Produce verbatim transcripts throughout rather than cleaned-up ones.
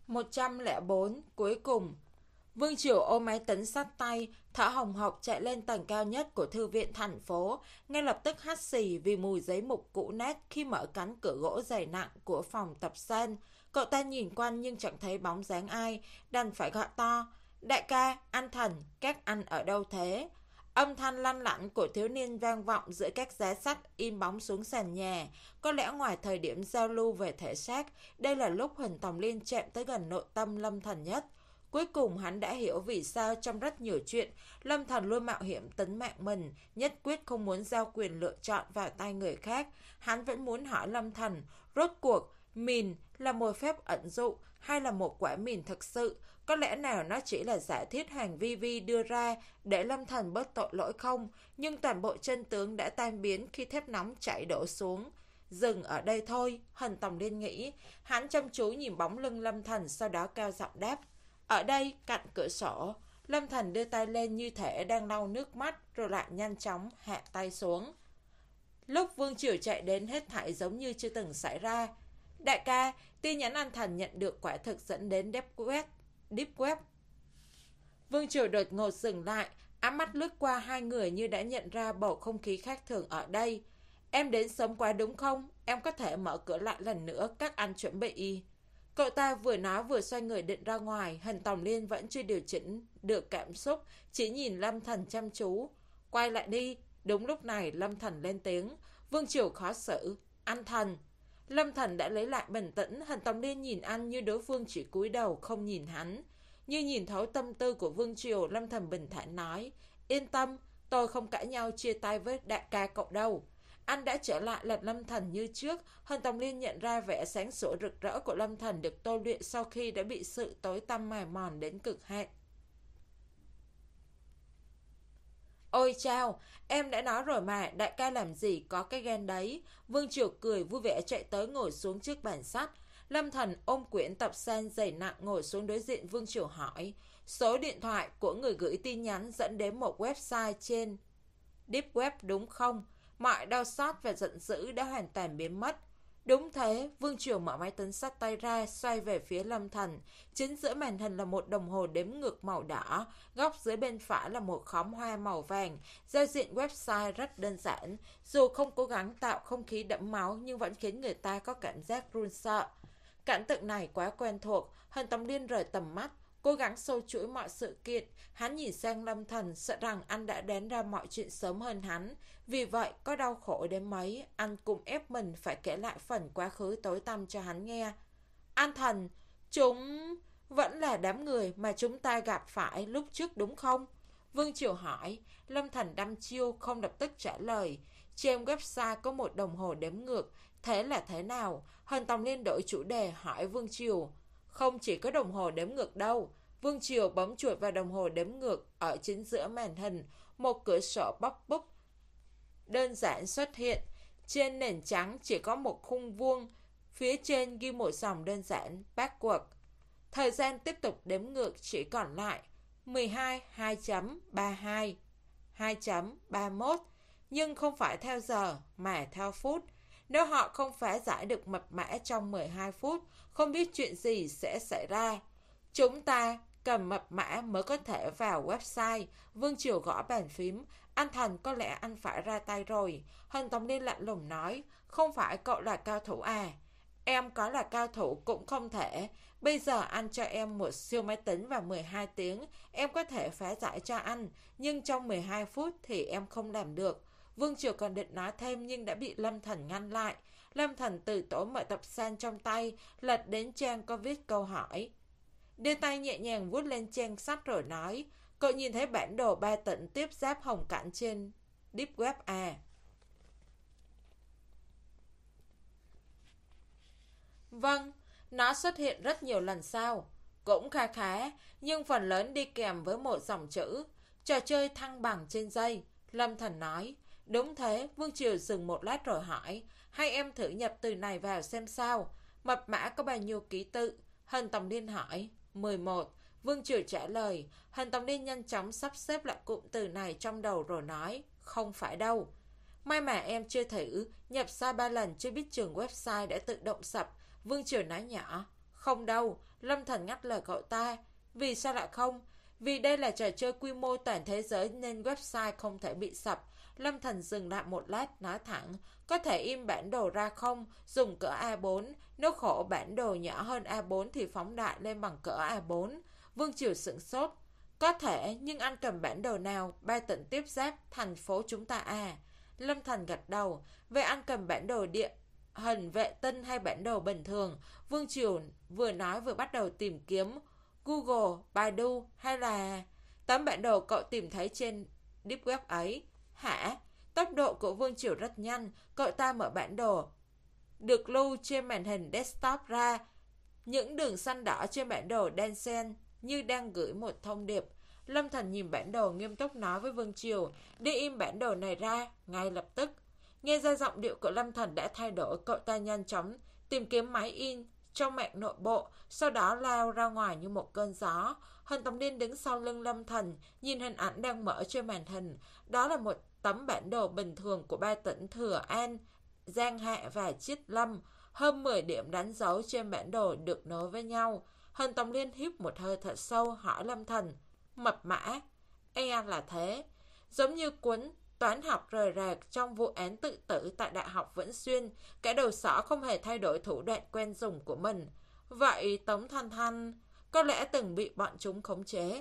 một trăm lẻ bốn cuối cùng. Vương Triều ôm máy tính sát tay, thở hồng hộc chạy lên tầng cao nhất của thư viện thành phố, ngay lập tức hắt xì vì mùi giấy mục cũ nát khi mở cánh cửa gỗ dày nặng của phòng tập sen. Cậu ta nhìn quanh nhưng chẳng thấy bóng dáng ai, đành phải gọi to: "Đại ca, anh Thần, các anh ở đâu thế?" Âm thanh lanh lảnh của thiếu niên vang vọng giữa các giá sách in bóng xuống sàn nhà. Có lẽ ngoài thời điểm giao lưu về thể xác, đây là lúc Huỳnh Tòng Liên chạm tới gần nội tâm Lâm Thần nhất. Cuối cùng hắn đã hiểu vì sao trong rất nhiều chuyện, Lâm Thần luôn mạo hiểm tính mạng mình, nhất quyết không muốn giao quyền lựa chọn vào tay người khác. Hắn vẫn muốn hỏi Lâm Thần, rốt cuộc, mìn là một phép ẩn dụ hay là một quả mìn thực sự? Có lẽ nào nó chỉ là giả thiết Hoàng Vi Vi đưa ra để Lâm Thần bớt tội lỗi không? Nhưng toàn bộ chân tướng đã tan biến khi thép nóng chảy đổ xuống. Dừng ở đây thôi, Huỳnh Tòng Liên nghĩ. Hắn chăm chú nhìn bóng lưng Lâm Thần, sau đó cao giọng đáp: "Ở đây, cạnh cửa sổ." Lâm Thần đưa tay lên như thể đang lau nước mắt, rồi lại nhanh chóng hạ tay xuống. Lúc Vương Triều chạy đến, hết thảy giống như chưa từng xảy ra. "Đại ca, tin nhắn anh Thần nhận được quả thực dẫn đến Deep Web." Deep Web. Vương Triều đột ngột dừng lại, ám mắt lướt qua hai người như đã nhận ra bầu không khí khác thường ở đây. "Em đến sớm quá đúng không? Em có thể mở cửa lại lần nữa, các anh chuẩn bị." Cậu ta vừa nói vừa xoay người định ra ngoài. Huỳnh Tòng Liên vẫn chưa điều chỉnh được cảm xúc, chỉ nhìn Lâm Thần chăm chú. "Quay lại đi." Đúng lúc này Lâm Thần lên tiếng. Vương Triều khó xử: "Anh Thần." Lâm Thần đã lấy lại bình tĩnh. Huỳnh Tòng Liên nhìn anh như đối phương chỉ cúi đầu không nhìn hắn. Như nhìn thấu tâm tư của Vương Triều, Lâm Thần bình thản nói: "Yên tâm, tôi không cãi nhau chia tay với đại ca cậu đâu." Anh đã trở lại là Lâm Thần như trước. Huỳnh Tòng Liên nhận ra vẻ sáng sủa rực rỡ của Lâm Thần được tôi luyện sau khi đã bị sự tối tăm mài mòn đến cực hạn. "Ôi chao, em đã nói rồi mà, đại ca làm gì có cái ghen đấy." Vương Triều cười vui vẻ chạy tới ngồi xuống trước bàn sách. Lâm Thần ôm quyển tập sen dày nặng ngồi xuống đối diện Vương Triều hỏi. Số điện thoại của người gửi tin nhắn dẫn đến một website trên Deep Web đúng không? Mọi đau xót và giận dữ đã hoàn toàn biến mất. Đúng thế. Vương Triều mở máy tính xách tay ra, xoay về phía Lâm Thần. Chính giữa màn hình là một đồng hồ đếm ngược màu đỏ, góc dưới bên phải là một khóm hoa màu vàng. Giao diện website rất đơn giản, dù không cố gắng tạo không khí đẫm máu nhưng vẫn khiến người ta có cảm giác run sợ. Cảnh tượng này quá quen thuộc. Huỳnh Tòng Liên rời tầm mắt, cố gắng sâu chuỗi mọi sự kiện. Hắn nhìn sang Lâm Thần, sợ rằng anh đã đoán ra mọi chuyện sớm hơn hắn. Vì vậy, có đau khổ đến mấy, anh cũng ép mình phải kể lại phần quá khứ tối tăm cho hắn nghe. "Anh Thần, chúng vẫn là đám người mà chúng ta gặp phải lúc trước đúng không?" Vương Triều hỏi. Lâm Thần đăm chiêu, không lập tức trả lời. Trên website có một đồng hồ đếm ngược. Thế là thế nào? Huỳnh Tòng Liên đổi chủ đề hỏi Vương Triều. "Không chỉ có đồng hồ đếm ngược đâu." Vương Triều bấm chuột vào đồng hồ đếm ngược ở chính giữa màn hình. Một cửa sổ pop-up đơn giản xuất hiện. Trên nền trắng chỉ có một khung vuông. Phía trên ghi một dòng đơn giản: Backward. Thời gian tiếp tục đếm ngược chỉ còn lại mười hai hai ba hai hai ba mốt. Nhưng không phải theo giờ mà theo phút. Nếu họ không phá giải được mật mã trong mười hai phút, không biết chuyện gì sẽ xảy ra. Chúng ta cầm mật mã mới có thể vào website. Vương Triều gõ bàn phím. "Anh Thần, có lẽ anh phải ra tay rồi." Huỳnh Tòng Liên lạnh lùng nói. "Không phải cậu là cao thủ à? Em có là cao thủ cũng không thể. Bây giờ anh cho em một siêu máy tính và mười hai tiếng, em có thể phá giải cho anh. Nhưng trong mười hai phút thì em không làm được." Vương Triều còn định nói thêm nhưng đã bị Lâm Thần ngăn lại. Lâm Thần từ tốn mở tập san trong tay, lật đến trang có viết câu hỏi. Đưa tay nhẹ nhàng vuốt lên trang sách rồi nói. "Cậu nhìn thấy bản đồ ba tỉnh tiếp giáp Hồng Cảnh trên Deep Web à?" "Vâng, nó xuất hiện rất nhiều lần sau." "Cũng kha khá, nhưng phần lớn đi kèm với một dòng chữ: trò chơi thăng bằng trên dây." Lâm Thần nói. "Đúng thế." Vương Triều dừng một lát rồi hỏi. "Hay em thử nhập từ này vào xem sao?" "Mật mã có bao nhiêu ký tự?" Huỳnh Tòng Liên hỏi. mười một. Vương Triều trả lời. Huỳnh Tòng Liên nhanh chóng sắp xếp lại cụm từ này trong đầu rồi nói. "Không phải đâu." "May mà em chưa thử, nhập sai ba lần chưa biết trường website đã tự động sập." Vương Triều nói nhỏ. Không đâu, Lâm Thần ngắt lời cậu ta. Vì sao lại không? Vì đây là trò chơi quy mô toàn thế giới nên website không thể bị sập. Lâm Thần dừng lại một lát nói thẳng. Có thể in bản đồ ra không? Dùng cỡ A bốn. Nếu khổ bản đồ nhỏ hơn A bốn thì phóng đại lên bằng cỡ A bốn. Vương Triều sửng sốt. Có thể, nhưng anh cầm bản đồ nào? Ba tỉnh tiếp giáp thành phố chúng ta à? Lâm Thần gật đầu. Vậy anh cầm bản đồ địa hình vệ tinh hay bản đồ bình thường? Vương Triều vừa nói vừa bắt đầu tìm kiếm. Google, Baidu hay là tấm bản đồ cậu tìm thấy trên Deep Web ấy? Hả? Tốc độ của Vương Triều rất nhanh. Cậu ta mở bản đồ được lưu trên màn hình desktop ra. Những đường xanh đỏ trên bản đồ đen xen như đang gửi một thông điệp. Lâm Thần nhìn bản đồ nghiêm túc nói với Vương Triều. Đi in bản đồ này ra ngay lập tức. Nghe ra giọng điệu của Lâm Thần đã thay đổi. Cậu ta nhanh chóng tìm kiếm máy in trong mạng nội bộ, sau đó lao ra ngoài như một cơn gió. Hân Tầm Liên đứng sau lưng Lâm Thần, nhìn hình ảnh đang mở trên màn hình. Đó là một tấm bản đồ bình thường của ba tỉnh Thừa An, Giang Hạ và Chiết Lâm. Hơn mười điểm đánh dấu trên bản đồ được nối với nhau. Hân Tầm Liên hít một hơi thật sâu hỏi Lâm Thần. Mật mã? E là thế. Giống như cuốn toán học rời rạc trong vụ án tự tử tại Đại học Vĩnh Xuyên, kẻ đầu sỏ không hề thay đổi thủ đoạn quen dùng của mình. Vậy Tống Thanh Thanh có lẽ từng bị bọn chúng khống chế.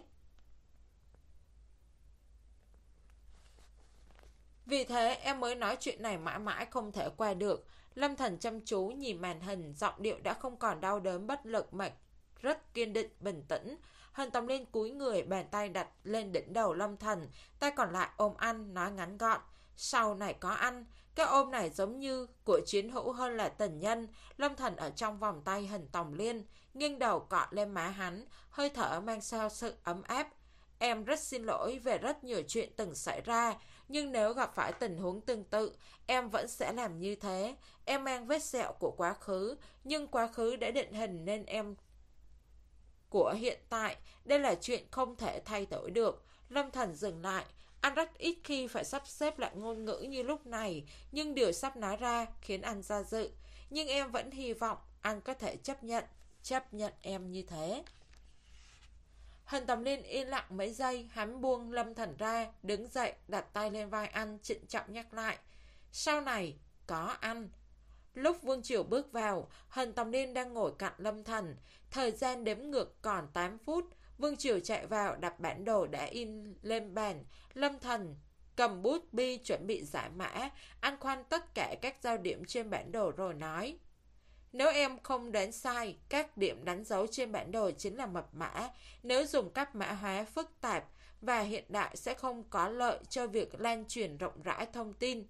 Vì thế em mới nói chuyện này mãi mãi không thể qua được. Lâm Thần chăm chú nhìn màn hình, giọng điệu đã không còn đau đớn bất lực mà rất kiên định bình tĩnh. Hân Tầm Liên cúi người, bàn tay đặt lên đỉnh đầu Lâm Thần, tay còn lại ôm anh, nói ngắn gọn. Sau này có anh. Cái ôm này giống như của chiến hữu hơn là tình nhân. Lâm Thần ở trong vòng tay Hân Tầm Liên, nghiêng đầu cọ lên má hắn, hơi thở mang theo sự ấm áp. Em rất xin lỗi về rất nhiều chuyện từng xảy ra, nhưng nếu gặp phải tình huống tương tự, em vẫn sẽ làm như thế. Em mang vết sẹo của quá khứ, nhưng quá khứ đã định hình nên em của hiện tại. Đây là chuyện không thể thay đổi được. Lâm Thần dừng lại. Anh rất ít khi phải sắp xếp lại ngôn ngữ như lúc này, nhưng điều sắp nói ra khiến anh do dự. Nhưng em vẫn hy vọng anh có thể chấp nhận, chấp nhận em như thế. Hân Tầm Liên yên lặng mấy giây, hắn buông Lâm Thần ra, đứng dậy, đặt tay lên vai anh, trịnh trọng nhắc lại. Sau này, có anh. Lúc Vương Triều bước vào, Hân Tầm Liên đang ngồi cạnh Lâm Thần. Thời gian đếm ngược còn tám phút. Vương Triều chạy vào, đặt bản đồ đã in lên bàn. Lâm Thần cầm bút bi chuẩn bị giải mã. Anh khoanh tất cả các giao điểm trên bản đồ rồi nói. Nếu em không đoán sai, các điểm đánh dấu trên bản đồ chính là mật mã. Nếu dùng các mã hóa phức tạp và hiện đại sẽ không có lợi cho việc lan truyền rộng rãi thông tin.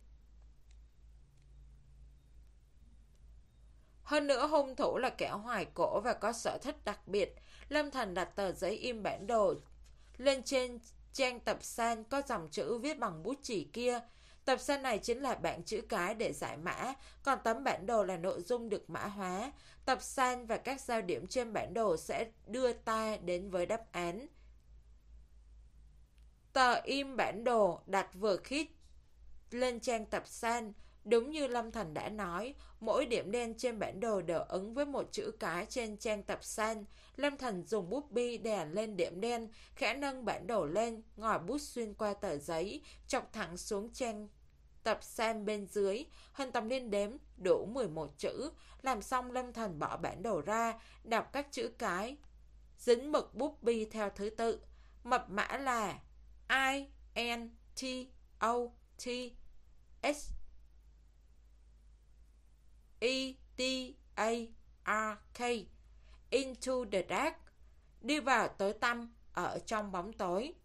Hơn nữa hung thủ là kẻ hoài cổ và có sở thích đặc biệt. Lâm Thần đặt tờ giấy in bản đồ lên trên trang tập san có dòng chữ viết bằng bút chì kia. Tập san này chính là bảng chữ cái để giải mã, còn tấm bản đồ là nội dung được mã hóa. Tập san và các giao điểm trên bản đồ sẽ đưa ta đến với đáp án. Tờ in bản đồ đặt vừa khít lên trang tập san. Đúng như Lâm Thần đã nói, mỗi điểm đen trên bản đồ đều ứng với một chữ cái trên trang tập san. Lâm Thần dùng bút bi đè lên điểm đen, khẽ nâng bản đồ lên, ngòi bút xuyên qua tờ giấy, chọc thẳng xuống trang tập san bên dưới. Hân Tầm Liên đếm đủ mười một chữ. Làm xong Lâm Thần bỏ bản đồ ra, đọc các chữ cái, dính mực bút bi theo thứ tự. Mật mã là I N T O T S E T A R K. Into the dark. Đi vào tối tăm, ở trong bóng tối.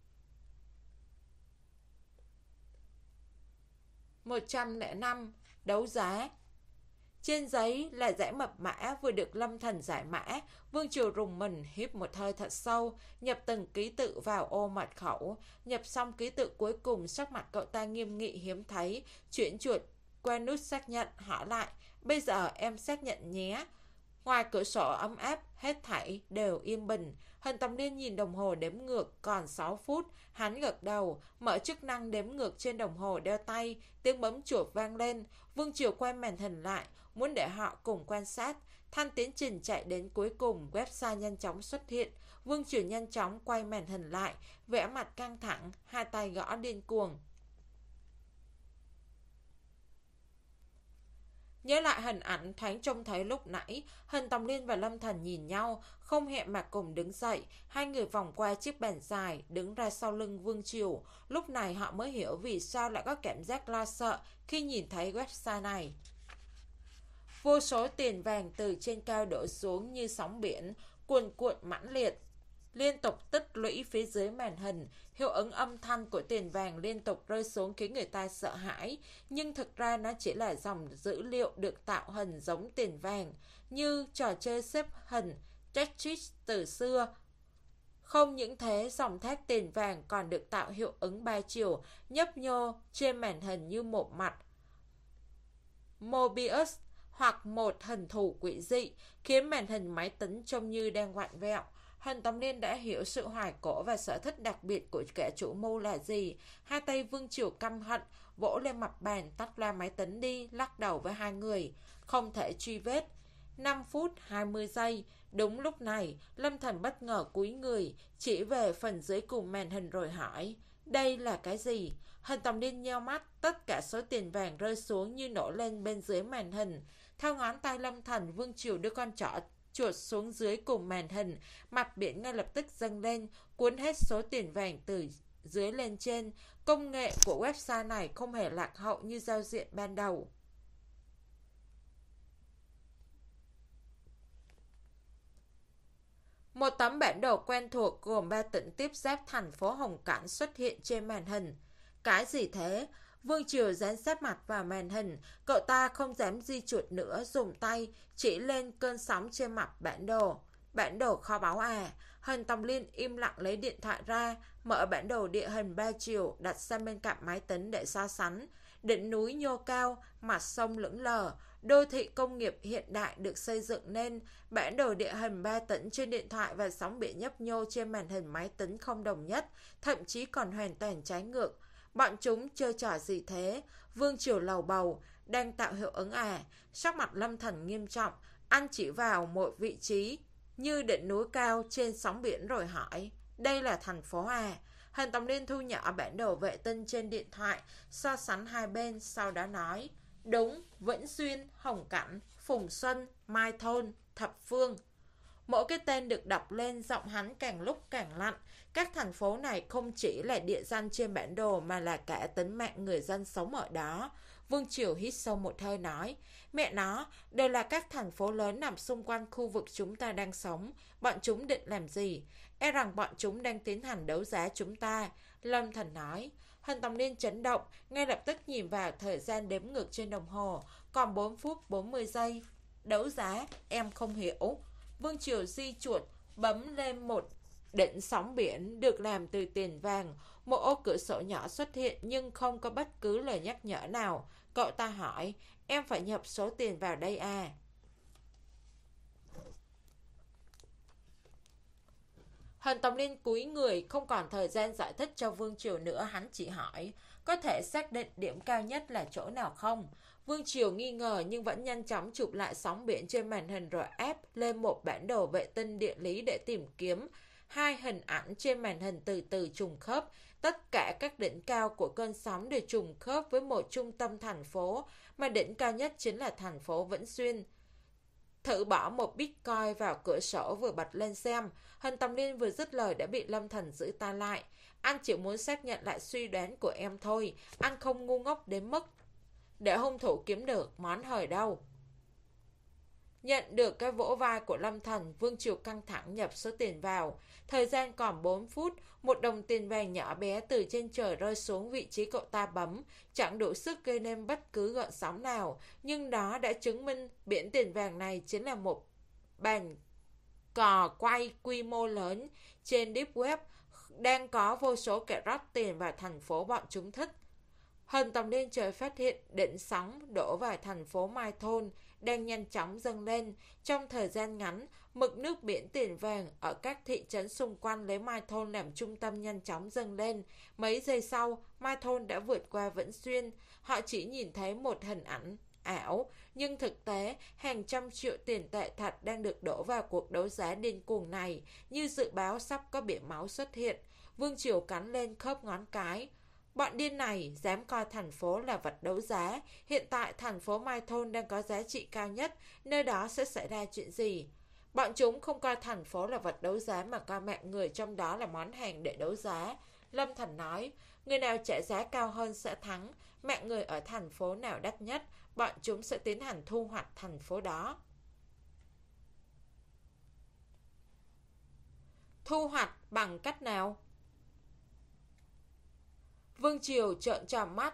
một trăm lẻ năm. Đấu giá. Trên giấy là dãy mật mã vừa được Lâm Thần giải mã. Vương Triều rùng mình, hít một hơi thật sâu, nhập từng ký tự vào ô mật khẩu. Nhập xong ký tự cuối cùng, sắc mặt cậu ta nghiêm nghị hiếm thấy, chuyển chuột qua nút xác nhận, hỏi lại. Bây giờ em xác nhận nhé. Ngoài cửa sổ ấm áp, hết thảy đều yên bình. Hân Tầm Liên nhìn đồng hồ đếm ngược, còn sáu phút. Hắn gật đầu, mở chức năng đếm ngược trên đồng hồ đeo tay. Tiếng bấm chuột vang lên. Vương Triều quay màn hình lại, muốn để họ cùng quan sát. Than tiến trình chạy đến cuối cùng, website nhanh chóng xuất hiện. Vương Triều nhanh chóng quay màn hình lại, vẻ mặt căng thẳng, hai tay gõ điên cuồng. Nhớ lại hình ảnh thoáng trông thấy lúc nãy, Hân Tòng Liên và Lâm Thần nhìn nhau, không hẹn mà cùng đứng dậy. Hai người vòng qua chiếc bàn dài, đứng ra sau lưng Vương Triều. Lúc này họ mới hiểu vì sao lại có cảm giác lo sợ khi nhìn thấy website này. Vô số tiền vàng từ trên cao đổ xuống như sóng biển, cuồn cuộn mãnh liệt, liên tục tích lũy phía dưới màn hình. Hiệu ứng âm thanh của tiền vàng liên tục rơi xuống khiến người ta sợ hãi, nhưng thực ra nó chỉ là dòng dữ liệu được tạo hình giống tiền vàng, như trò chơi xếp hình Tetris từ xưa. Không những thế, dòng thác tiền vàng còn được tạo hiệu ứng ba chiều, nhấp nhô trên màn hình như một mặt Mobius hoặc một hình thù quỷ dị, khiến màn hình máy tính trông như đang vặn vẹo. Hân Tòng Liên đã hiểu sự hoài cổ và sở thích đặc biệt của kẻ chủ mưu là gì. Hai tay Vương Triều căm hận, vỗ lên mặt bàn, tắt loa máy tính đi, lắc đầu với hai người. Không thể truy vết. năm phút hai mươi giây. Đúng lúc này, Lâm Thần bất ngờ cúi người, chỉ về phần dưới cùng màn hình rồi hỏi. Đây là cái gì? Hân Tòng Liên nheo mắt, tất cả số tiền vàng rơi xuống như nổ lên bên dưới màn hình. Theo ngón tay Lâm Thần, Vương Triều đưa con trỏ chuột xuống dưới cùng màn hình, mặt biển ngay lập tức dâng lên, cuốn hết số tiền vàng từ dưới lên trên. Công nghệ của website này không hề lạc hậu như giao diện ban đầu. Một tấm bản đồ quen thuộc gồm ba tỉnh tiếp giáp thành phố Hồng Cảnh xuất hiện trên màn hình. Cái gì thế? Vương Triều dán sát mặt vào màn hình, cậu ta không dám di chuột nữa, dùng tay chỉ lên cơn sóng trên mặt bản đồ. Bản đồ kho báu à? Hân Tòng Liên im lặng lấy điện thoại ra, mở bản đồ địa hình ba chiều đặt sang bên cạnh máy tính để so sánh. Đỉnh núi nhô cao, mặt sông lững lờ, đô thị công nghiệp hiện đại được xây dựng nên. Bản đồ địa hình ba tỉnh trên điện thoại và sóng biển nhấp nhô trên màn hình máy tính không đồng nhất, thậm chí còn hoàn toàn trái ngược. Bọn chúng chơi trò gì thế? Vương Triều lầu bầu, đang tạo hiệu ứng à? Sắc mặt Lâm Thần nghiêm trọng, anh chỉ vào một vị trí như đỉnh núi cao trên sóng biển rồi hỏi. Đây là thành phố à? Hân Tòng Liên thu nhỏ bản đồ vệ tinh trên điện thoại, so sánh hai bên, sau đó nói. Đúng, Vĩnh Xuyên, Hồng Cảnh, Phùng Xuân, Mai Thôn, Thập Phương. Mỗi cái tên được đọc lên, giọng hắn càng lúc càng lạnh. Các thành phố này không chỉ là địa danh trên bản đồ mà là cả tính mạng người dân sống ở đó. Vương Triều hít sâu một hơi nói. Mẹ nó, đều là các thành phố lớn nằm xung quanh khu vực chúng ta đang sống. Bọn chúng định làm gì? E rằng bọn chúng đang tiến hành đấu giá chúng ta. Lâm Thần nói. Hân Tòng Liên chấn động, ngay lập tức nhìn vào thời gian đếm ngược trên đồng hồ. Còn bốn phút bốn mươi giây. Đấu giá, em không hiểu. Vương Triều di chuột, bấm lên một đỉnh sóng biển được làm từ tiền vàng. Một ô cửa sổ nhỏ xuất hiện nhưng không có bất cứ lời nhắc nhở nào. Cậu ta hỏi, em phải nhập số tiền vào đây à? Hân Tòng Liên cúi người, không còn thời gian giải thích cho Vương Triều nữa, hắn chỉ hỏi, có thể xác định điểm cao nhất là chỗ nào không? Vương Triều nghi ngờ nhưng vẫn nhanh chóng chụp lại sóng biển trên màn hình rồi ép lên một bản đồ vệ tinh địa lý để tìm kiếm. Hai hình ảnh trên màn hình từ từ trùng khớp. Tất cả các đỉnh cao của cơn sóng đều trùng khớp với một trung tâm thành phố, mà đỉnh cao nhất chính là thành phố Vĩnh Xuyên. Thử bỏ một bitcoin vào cửa sổ vừa bật lên xem. Hân Tòng Liên vừa dứt lời đã bị Lâm Thần giữ ta lại. Anh chỉ muốn xác nhận lại suy đoán của em thôi. Anh không ngu ngốc đến mức để hung thủ kiếm được món hời đâu. Nhận được cái vỗ vai của Lâm Thần, Vương Triều căng thẳng nhập số tiền vào. Thời gian còn bốn phút, một đồng tiền vàng nhỏ bé từ trên trời rơi xuống vị trí cậu ta bấm. Chẳng đủ sức gây nên bất cứ gợn sóng nào, nhưng đó đã chứng minh biển tiền vàng này chính là một bàn cò quay quy mô lớn trên Deep Web, đang có vô số kẻ rót tiền vào thành phố bọn chúng thích. Hân Tòng Liên trời phát hiện đỉnh sóng đổ vào thành phố Mai Thôn đang nhanh chóng dâng lên. Trong thời gian ngắn, mực nước biển tiền vàng ở các thị trấn xung quanh lấy Mai Thôn làm trung tâm nhanh chóng dâng lên. Mấy giây sau, Mai Thôn đã vượt qua Vĩnh Xuyên. Họ chỉ nhìn thấy một hình ảnh ảo, nhưng thực tế hàng trăm triệu tiền tệ thật đang được đổ vào cuộc đấu giá điên cuồng này, như dự báo sắp có biển máu xuất hiện. Vương Triều cắn lên khớp ngón cái. Bọn điên này dám coi thành phố là vật đấu giá. Hiện tại thành phố Mai Thôn đang có giá trị cao nhất, nơi đó sẽ xảy ra chuyện gì? Bọn chúng không coi thành phố là vật đấu giá mà coi mạng người trong đó là món hàng để đấu giá. Lâm Thần nói, người nào trả giá cao hơn sẽ thắng. Mạng người ở thành phố nào đắt nhất, bọn chúng sẽ tiến hành thu hoạch thành phố đó. Thu hoạch bằng cách nào? Vương Triều trợn tròn mắt,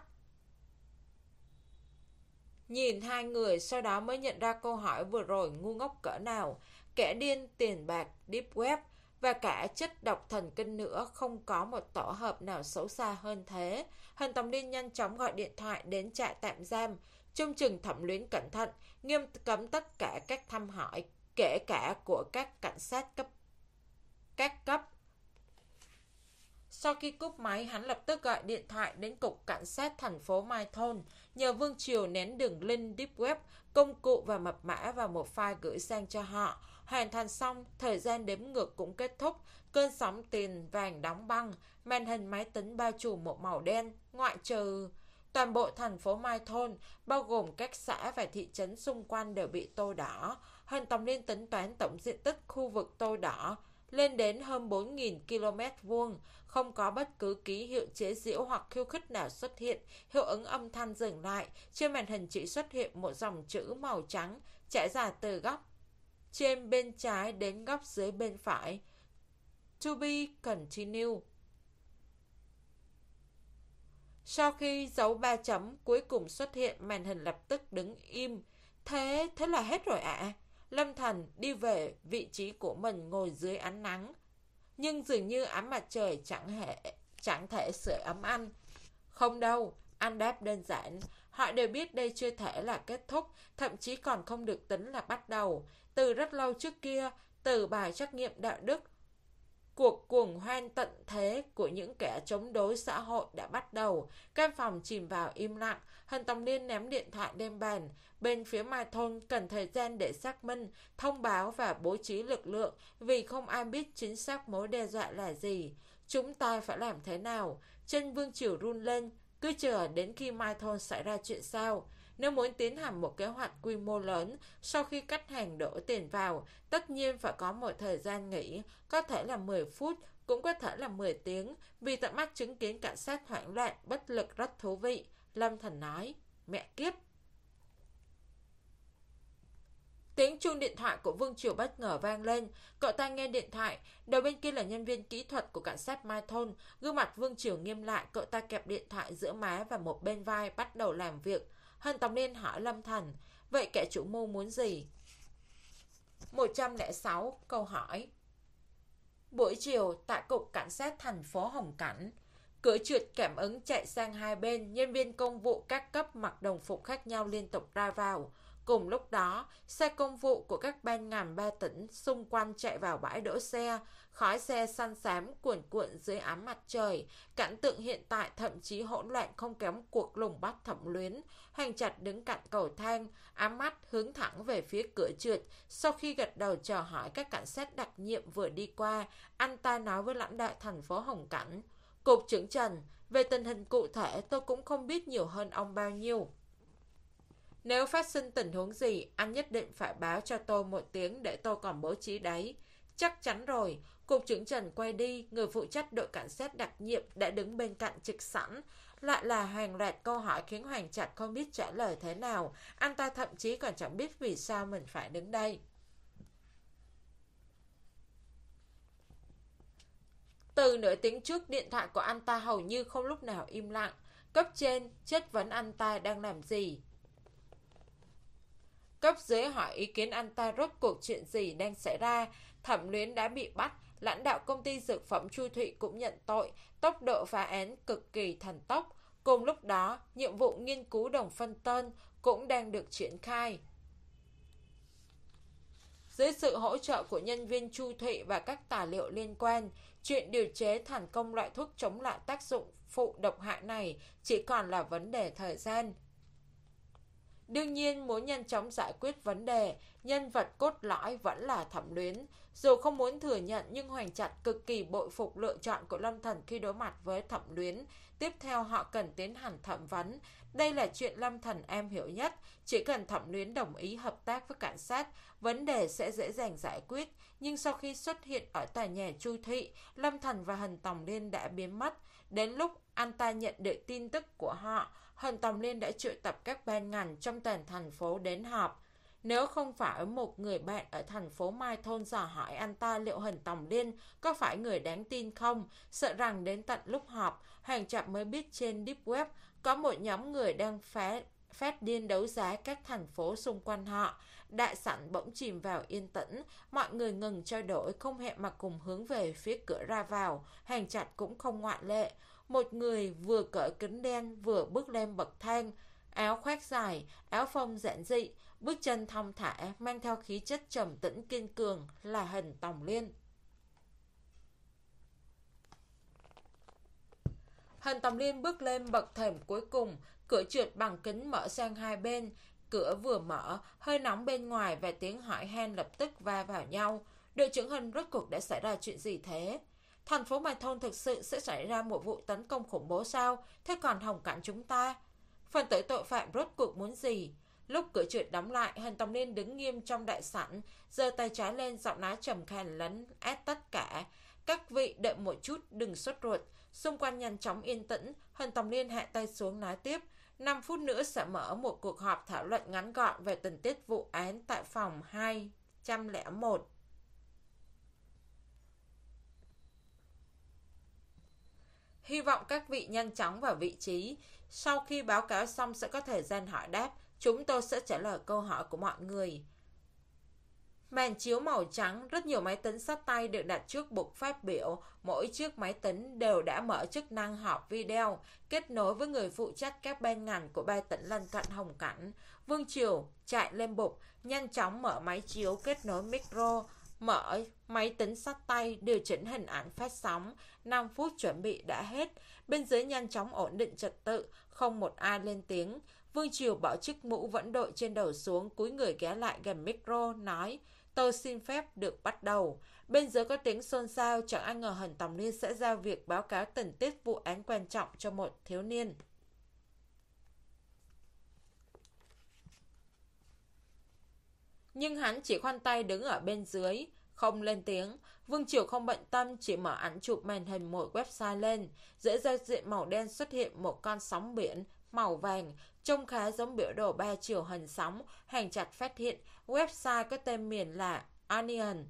nhìn hai người, sau đó mới nhận ra câu hỏi vừa rồi ngu ngốc cỡ nào. Kẻ điên, tiền bạc, deep web và cả chất độc thần kinh nữa, không có một tổ hợp nào xấu xa hơn thế. Hân Tòng Liên nhanh chóng gọi điện thoại đến trại tạm giam. Trông chừng Thẩm Luyến cẩn thận, nghiêm cấm tất cả các thăm hỏi, kể cả của các cảnh sát cấp các cấp. Sau khi cúp máy, hắn lập tức gọi điện thoại đến cục cảnh sát thành phố Mai Thôn, nhờ Vương Triều nén đường link deep web, công cụ và mật mã vào một file gửi sang cho họ. Hoàn thành xong, thời gian đếm ngược cũng kết thúc, cơn sóng tiền vàng đóng băng, màn hình máy tính bao trùm một màu đen, ngoại trừ toàn bộ thành phố Mai Thôn, bao gồm các xã và thị trấn xung quanh đều bị tô đỏ. Hân Tòng Liên tính toán tổng diện tích khu vực tô đỏ lên đến hơn bốn nghìn ki lô mét vuông, không có bất cứ ký hiệu chế giễu hoặc khiêu khích nào xuất hiện. Hiệu ứng âm thanh dừng lại, trên màn hình chỉ xuất hiện một dòng chữ màu trắng trải dài từ góc trên bên trái đến góc dưới bên phải. To be continued. Sau khi dấu ba chấm cuối cùng xuất hiện, màn hình lập tức đứng im. Thế, thế là hết rồi ạ. À? Lâm Thần đi về vị trí của mình, ngồi dưới ánh nắng. Nhưng dường như ánh mặt trời chẳng hệ, chẳng thể sưởi ấm anh. Không đâu, anh đáp đơn giản. Họ đều biết đây chưa thể là kết thúc, thậm chí còn không được tính là bắt đầu. Từ rất lâu trước kia, từ bài trắc nghiệm đạo đức, cuộc cuồng hoan tận thế của những kẻ chống đối xã hội đã bắt đầu. Căn phòng chìm vào im lặng. Hân Tòng Liên ném điện thoại lên bàn. Bên phía Mai Thôn cần thời gian để xác minh, thông báo và bố trí lực lượng, vì không ai biết chính xác mối đe dọa là gì. Chúng ta phải làm thế nào? Chân Vương Triều run lên, cứ chờ đến khi Mai Thôn xảy ra chuyện sao? Nếu muốn tiến hành một kế hoạch quy mô lớn, sau khi khách hàng đổ tiền vào, tất nhiên phải có một thời gian nghỉ, có thể là mười phút, cũng có thể là mười tiếng, vì tận mắt chứng kiến cảnh sát hoảng loạn, bất lực rất thú vị. Lâm Thần nói, mẹ kiếp. Tiếng chuông điện thoại của Vương Triều bất ngờ vang lên. Cậu ta nghe điện thoại, đầu bên kia là nhân viên kỹ thuật của cảnh sát Mai Thôn. Gương mặt Vương Triều nghiêm lại, cậu ta kẹp điện thoại giữa má và một bên vai, bắt đầu làm việc. Hân Tòng Liên hỏi Lâm Thần, vậy kẻ chủ mưu muốn gì? một trăm lẻ sáu câu hỏi. Buổi chiều, tại cục cảnh sát thành phố Hồng Cảnh, cửa trượt cảm ứng chạy sang hai bên, nhân viên công vụ các cấp mặc đồng phục khác nhau liên tục ra vào. Cùng lúc đó, xe công vụ của các ban ngành ba tỉnh xung quanh chạy vào bãi đỗ xe, khói xe xanh xám cuồn cuộn dưới ánh mặt trời. Cảnh tượng hiện tại thậm chí hỗn loạn không kém cuộc lùng bắt Thẩm Luyến. Hoành Trạch đứng cạnh cầu thang, ám mắt hướng thẳng về phía cửa trượt. Sau khi gật đầu chào hỏi các cảnh sát đặc nhiệm vừa đi qua, anh ta nói với lãnh đạo thành phố Hồng Cảnh, Cục trưởng Trần, về tình hình cụ thể tôi cũng không biết nhiều hơn ông bao nhiêu. Nếu phát sinh tình huống gì, anh nhất định phải báo cho tôi một tiếng để tôi còn bố trí đấy. Chắc chắn rồi. Cục trưởng Trần quay đi, người phụ trách đội cảnh sát đặc nhiệm đã đứng bên cạnh trực sẵn. Lại là hàng loạt câu hỏi khiến Hoành Trạch không biết trả lời thế nào. Anh ta thậm chí còn chẳng biết vì sao mình phải đứng đây. Từ nửa tiếng trước, điện thoại của anh ta hầu như không lúc nào im lặng. Cấp trên chất vấn anh ta đang làm gì. Cấp dưới hỏi ý kiến anh ta rốt cuộc chuyện gì đang xảy ra. Thẩm Luyến đã bị bắt, lãnh đạo công ty dược phẩm Chu Thụy cũng nhận tội, tốc độ phá án cực kỳ thần tốc. Cùng lúc đó, nhiệm vụ nghiên cứu đồng phân tân cũng đang được triển khai. Dưới sự hỗ trợ của nhân viên Chu Thụy và các tài liệu liên quan, chuyện điều chế thành công loại thuốc chống lại tác dụng phụ độc hại này chỉ còn là vấn đề thời gian. Đương nhiên, muốn nhanh chóng giải quyết vấn đề, nhân vật cốt lõi vẫn là Thẩm Luyến. Dù không muốn thừa nhận nhưng Hoành Trạch cực kỳ bội phục lựa chọn của Lâm Thần khi đối mặt với Thẩm Luyến. Tiếp theo họ cần tiến hành thẩm vấn. Đây là chuyện Lâm Thần em hiểu nhất. Chỉ cần Thẩm Luyến đồng ý hợp tác với cảnh sát, vấn đề sẽ dễ dàng giải quyết. Nhưng sau khi xuất hiện ở tòa nhà Chu Thị, Lâm Thần và Hần Tòng Liên đã biến mất. Đến lúc anh ta nhận được tin tức của họ, Hần Tòng Liên đã triệu tập các ban ngành trong toàn thành phố đến họp. Nếu không phải một người bạn ở thành phố Mai Thôn dò hỏi anh ta liệu Hần Tòng Liên có phải người đáng tin không, sợ rằng đến tận lúc họp, Hoành Trạch mới biết trên Deep Web có một nhóm người đang phá, phát điên đấu giá các thành phố xung quanh họ. Đại sảnh bỗng chìm vào yên tĩnh, mọi người ngừng trao đổi, không hẹn mà cùng hướng về phía cửa ra vào. Hoành Trạch cũng không ngoại lệ. Một người vừa cởi kính đen vừa bước lên bậc thang, áo khoác dài, áo phông giản dị, bước chân thong thả, mang theo khí chất trầm tĩnh kiên cường là Hần Tòng Liên. Hần Tòng Liên bước lên bậc thềm cuối cùng, cửa trượt bằng kính mở sang hai bên. Cửa vừa mở, hơi nóng bên ngoài và tiếng hỏi han lập tức va vào nhau. Đội trưởng Hân, rốt cuộc đã xảy ra chuyện gì thế? Thành phố Mai Thôn thực sự sẽ xảy ra một vụ tấn công khủng bố sao? Thế còn Hồng Cảnh chúng ta? Phần tử tội phạm rốt cuộc muốn gì? Lúc cửa trượt đóng lại, Hần Tòng Liên đứng nghiêm trong đại sảnh, giơ tay trái lên, giọng nói trầm khàn lấn át tất cả. Các vị đợi một chút, đừng sốt ruột. Xung quanh nhanh chóng yên tĩnh, Hần Tòng Liên hạ tay xuống nói tiếp. năm phút nữa sẽ mở một cuộc họp thảo luận ngắn gọn về tình tiết vụ án tại phòng hai trăm lẻ một. Hy vọng các vị nhanh chóng vào vị trí. Sau khi báo cáo xong sẽ có thời gian hỏi đáp. Chúng tôi sẽ trả lời câu hỏi của mọi người. Màn chiếu màu trắng, rất nhiều máy tính xách tay được đặt trước bục phát biểu. Mỗi chiếc máy tính đều đã mở chức năng họp video, kết nối với người phụ trách các ban ngành của ba tỉnh lân cận Hồng Cảnh. Vương Triều chạy lên bục, nhanh chóng mở máy chiếu, kết nối micro, mở máy tính xách tay, điều chỉnh hình ảnh phát sóng. năm phút chuẩn bị đã hết. Bên dưới nhanh chóng ổn định trật tự, không một ai lên tiếng. Vương Triều bỏ chiếc mũ vẫn đội trên đầu xuống, cúi người ghé lại gần micro, nói: Tôi xin phép được bắt đầu. Bên dưới có tiếng xôn xao, chẳng ai ngờ Hần Tòng Liên sẽ giao việc báo cáo tình tiết vụ án quan trọng cho một thiếu niên. Nhưng hắn chỉ khoanh tay đứng ở bên dưới, không lên tiếng. Vương Triều không bận tâm, chỉ mở ảnh chụp màn hình một website lên. Giữa giao diện màu đen xuất hiện một con sóng biển màu vàng, trông khá giống biểu đồ ba chiều hình sóng. Hoành Trạch phát hiện website có tên miền là Onion.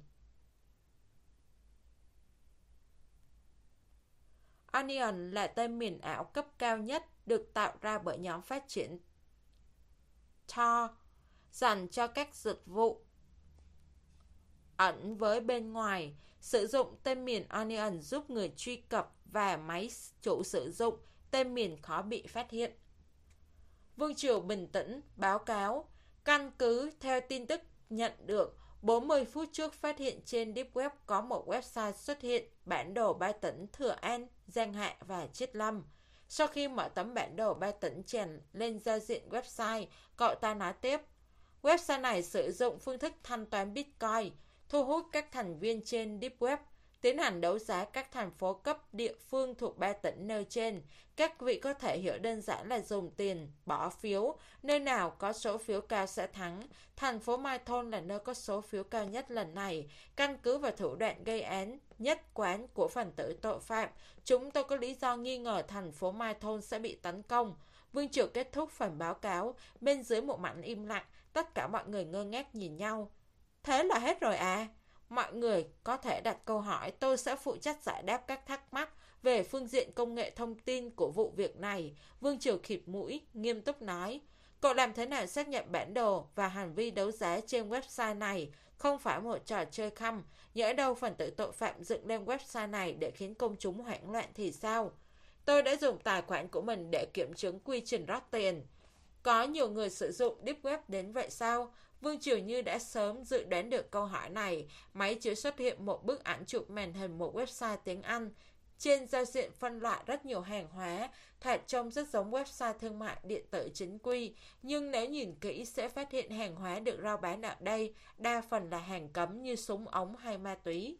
Onion là tên miền ảo cấp cao nhất được tạo ra bởi nhóm phát triển Tor, dành cho các dịch vụ ẩn với bên ngoài. Sử dụng tên miền Onion giúp người truy cập và máy chủ sử dụng tên miền khó bị phát hiện. Vương Triều bình tĩnh báo cáo, căn cứ theo tin tức nhận được, bốn mươi phút trước phát hiện trên Deep Web có một website xuất hiện bản đồ ba tỉnh Thừa An, Giang Hạ và Chiết Lâm. Sau khi mở tấm bản đồ ba tỉnh chèn lên giao diện website, cậu ta nói tiếp, website này sử dụng phương thức thanh toán Bitcoin, thu hút các thành viên trên Deep Web, tiến hành đấu giá các thành phố cấp địa phương thuộc ba tỉnh nêu trên. Các vị có thể hiểu đơn giản là dùng tiền, bỏ phiếu, nơi nào có số phiếu cao sẽ thắng. Thành phố Mai Thôn là nơi có số phiếu cao nhất lần này. Căn cứ vào thủ đoạn gây án nhất quán của phần tử tội phạm, chúng tôi có lý do nghi ngờ thành phố Mai Thôn sẽ bị tấn công. Vương Triều kết thúc phần báo cáo, bên dưới một mảnh im lặng, tất cả mọi người ngơ ngác nhìn nhau. Thế là hết rồi à? Mọi người có thể đặt câu hỏi, tôi sẽ phụ trách giải đáp các thắc mắc về phương diện công nghệ thông tin của vụ việc này. Vương Triều khịt mũi, nghiêm túc nói, cậu làm thế nào xác nhận bản đồ và hành vi đấu giá trên website này không phải một trò chơi khăm? Nhỡ đâu phần tử tội phạm dựng lên website này để khiến công chúng hoảng loạn thì sao? Tôi đã dùng tài khoản của mình để kiểm chứng quy trình rót tiền. Có nhiều người sử dụng Deep Web đến vậy sao? Vương Triều như đã sớm dự đoán được câu hỏi này. Máy chiếu xuất hiện một bức ảnh chụp màn hình một website tiếng Anh. Trên giao diện phân loại rất nhiều hàng hóa, thoạt trông rất giống website thương mại điện tử chính quy, nhưng nếu nhìn kỹ sẽ phát hiện hàng hóa được rao bán ở đây đa phần là hàng cấm như súng ống hay ma túy.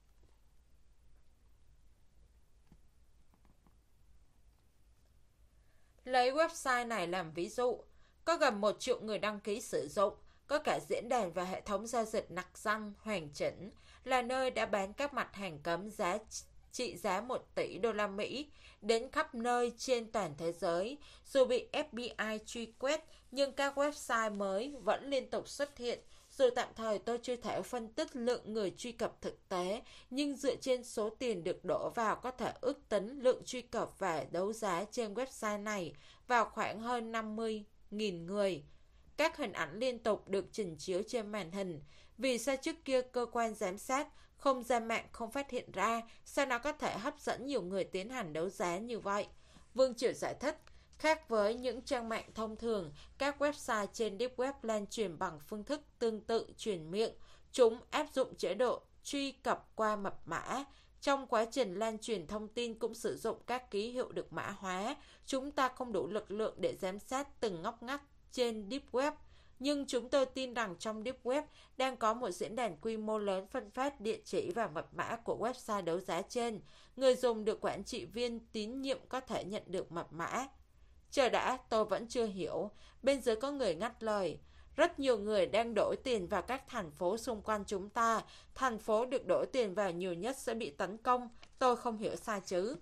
Lấy website này làm ví dụ, có gần một triệu người đăng ký sử dụng, có cả diễn đàn và hệ thống giao dịch nặc danh hoàn chỉnh, là nơi đã bán các mặt hàng cấm giá trị giá một tỷ đô la Mỹ đến khắp nơi trên toàn thế giới. Dù bị ép bê i truy quét, nhưng các website mới vẫn liên tục xuất hiện. Dù tạm thời tôi chưa thể phân tích lượng người truy cập thực tế, nhưng dựa trên số tiền được đổ vào có thể ước tính lượng truy cập và đấu giá trên website này vào khoảng hơn năm mươi nghìn người. Các hình ảnh liên tục được trình chiếu trên màn hình. Vì sao trước kia cơ quan giám sát không gian mạng không phát hiện ra, sao nó có thể hấp dẫn nhiều người tiến hành đấu giá như vậy? Vương Triều giải thích, khác với những trang mạng thông thường, các website trên Deep Web lan truyền bằng phương thức tương tự truyền miệng. Chúng áp dụng chế độ truy cập qua mật mã. Trong quá trình lan truyền thông tin cũng sử dụng các ký hiệu được mã hóa. Chúng ta không đủ lực lượng để giám sát từng ngóc ngách trên Deep Web. Nhưng chúng tôi tin rằng trong Deep Web đang có một diễn đàn quy mô lớn phân phát địa chỉ và mật mã của website đấu giá trên. Người dùng được quản trị viên tín nhiệm có thể nhận được mật mã. Chờ đã, tôi vẫn chưa hiểu. Bên dưới có người ngắt lời. Rất nhiều người đang đổ tiền vào các thành phố xung quanh chúng ta. Thành phố được đổ tiền vào nhiều nhất sẽ bị tấn công. Tôi không hiểu sai chứ.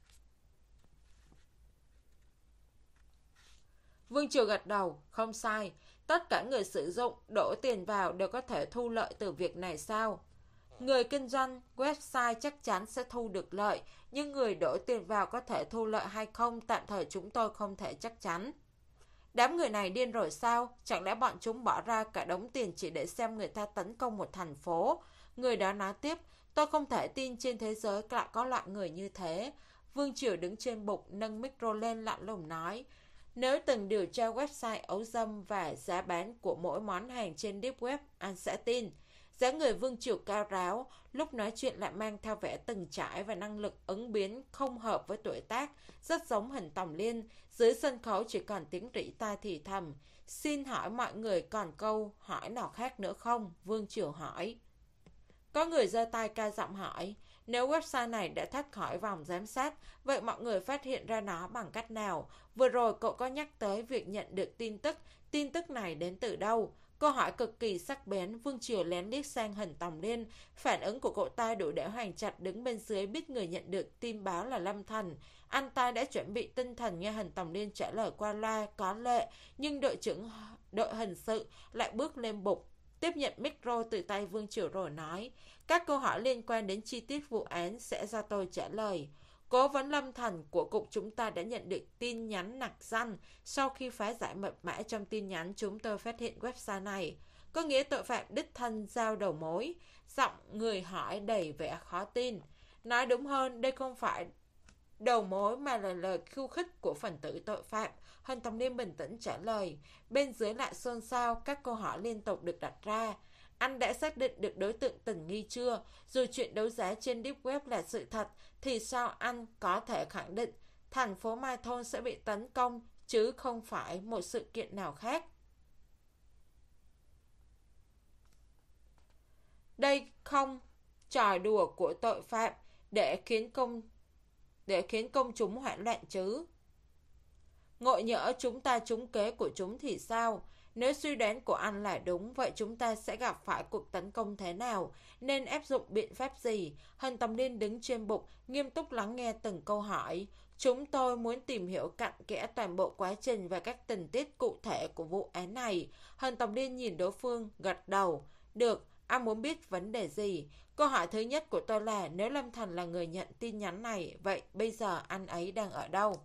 Vương Triều gật đầu, không sai. Tất cả người sử dụng đổ tiền vào đều có thể thu lợi từ việc này sao? Người kinh doanh website chắc chắn sẽ thu được lợi, nhưng người đổ tiền vào có thể thu lợi hay không tạm thời chúng tôi không thể chắc chắn. Đám người này điên rồi sao? Chẳng lẽ bọn chúng bỏ ra cả đống tiền chỉ để xem người ta tấn công một thành phố? Người đó nói tiếp, tôi không thể tin trên thế giới lại có loại người như thế. Vương Triều đứng trên bục nâng micro lên lạnh lùng nói, nếu từng điều tra website ấu dâm và giá bán của mỗi món hàng trên Deep Web, anh sẽ tin. Dáng người Vương Triều cao ráo, lúc nói chuyện lại mang theo vẻ từng trải và năng lực ứng biến không hợp với tuổi tác, rất giống hình Tòng Liên. Dưới sân khấu chỉ còn tiếng rỉ tai thì thầm. Xin hỏi mọi người còn câu hỏi nào khác nữa không? Vương Triều hỏi. Có người giơ tay ca giọng hỏi, nếu website này đã thoát khỏi vòng giám sát, vậy mọi người phát hiện ra nó bằng cách nào? Vừa rồi cậu có nhắc tới việc nhận được tin tức, tin tức này đến từ đâu? Câu hỏi cực kỳ sắc bén. Vương Triều lén liếc sang hình Tòng Liên. Phản ứng của cậu ta đủ để Hoàng Trạch đứng bên dưới biết người nhận được tin báo là Lâm Thần. Anh ta đã chuẩn bị tinh thần nghe hình Tòng Liên trả lời qua loa có lệ, nhưng đội trưởng đội hình sự lại bước lên bục, tiếp nhận micro từ tay Vương Triều rồi nói, các câu hỏi liên quan đến chi tiết vụ án sẽ do tôi trả lời. Cố vấn Lâm Thần của cục chúng ta đã nhận được tin nhắn nặc danh. Sau khi phá giải mật mã trong tin nhắn, chúng tôi phát hiện website này. Có nghĩa tội phạm đích thân giao đầu mối. Giọng người hỏi đầy vẻ khó tin. Nói đúng hơn, đây không phải đầu mối mà là lời khiêu khích của phần tử tội phạm. Hình Tòng Liên bình tĩnh trả lời. Bên dưới lại xôn xao, các câu hỏi liên tục được đặt ra. Anh đã xác định được đối tượng tình nghi chưa? Dù chuyện đấu giá trên Deep Web là sự thật, thì sao anh có thể khẳng định thành phố Mai Thôn sẽ bị tấn công, chứ không phải một sự kiện nào khác? Đây không trò đùa của tội phạm để khiến công để khiến công chúng hoảng loạn chứ. Ngộ nhỡ chúng ta trúng kế của chúng thì sao? Nếu suy đoán của anh là đúng, vậy chúng ta sẽ gặp phải cuộc tấn công thế nào? Nên áp dụng biện pháp gì? Hình Tòng Liên đứng trên bục, nghiêm túc lắng nghe từng câu hỏi. Chúng tôi muốn tìm hiểu cặn kẽ toàn bộ quá trình và các tình tiết cụ thể của vụ án này. Hình Tòng Liên nhìn đối phương, gật đầu. Được, anh muốn biết vấn đề gì? Câu hỏi thứ nhất của tôi là, nếu Lâm Thần là người nhận tin nhắn này, vậy bây giờ anh ấy đang ở đâu?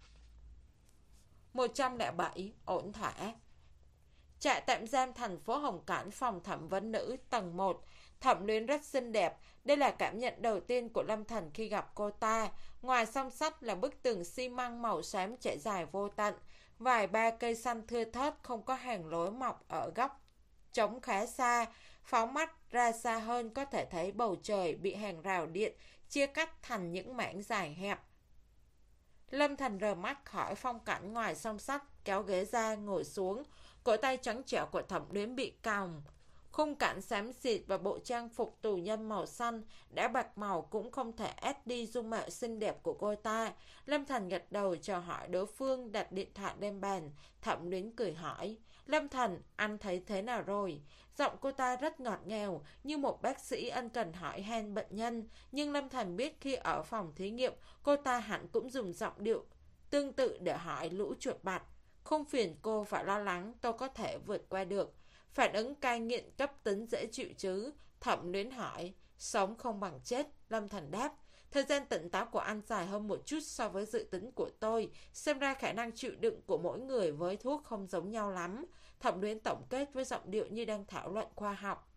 một trăm lẻ bảy, ổn thỏa. Trại tạm giam thành phố Hồng Cảng, phòng thẩm vấn nữ, tầng một. Thẩm Luyến rất xinh đẹp. Đây là cảm nhận đầu tiên của Lâm Thần khi gặp cô ta. Ngoài song sắt là bức tường xi măng màu xám trải dài vô tận. Vài ba cây xanh thưa thớt, không có hàng lối mọc ở góc trống khá xa. Phóng mắt ra xa hơn có thể thấy bầu trời bị hàng rào điện chia cắt thành những mảng dài hẹp. Lâm Thành rời mắt khỏi phong cảnh ngoài song sắt, kéo ghế ra ngồi xuống. Cổ tay trắng trẻo của Thẩm Luyến bị còng. Khung cảnh xám xịt và bộ trang phục tù nhân màu xanh đã bạc màu cũng không thể ép đi dung mạo xinh đẹp của cô ta. Lâm Thành gật đầu chào hỏi đối phương, đặt điện thoại lên bàn. Thẩm Luyến cười hỏi: Lâm Thành, anh thấy thế nào rồi? Giọng cô ta rất ngọt ngào, như một bác sĩ ân cần hỏi han bệnh nhân. Nhưng Lâm Thành biết khi ở phòng thí nghiệm, cô ta hẳn cũng dùng giọng điệu tương tự để hỏi lũ chuột bạch. Không phiền cô phải lo lắng, tôi có thể vượt qua được. Phản ứng cai nghiện cấp tính dễ chịu chứ? Thẩm Luyến hỏi. Sống không bằng chết, Lâm Thành đáp. Thời gian tỉnh táo của anh dài hơn một chút so với dự tính của tôi. Xem ra khả năng chịu đựng của mỗi người với thuốc không giống nhau lắm. Thẩm Luyến tổng kết với giọng điệu như đang thảo luận khoa học.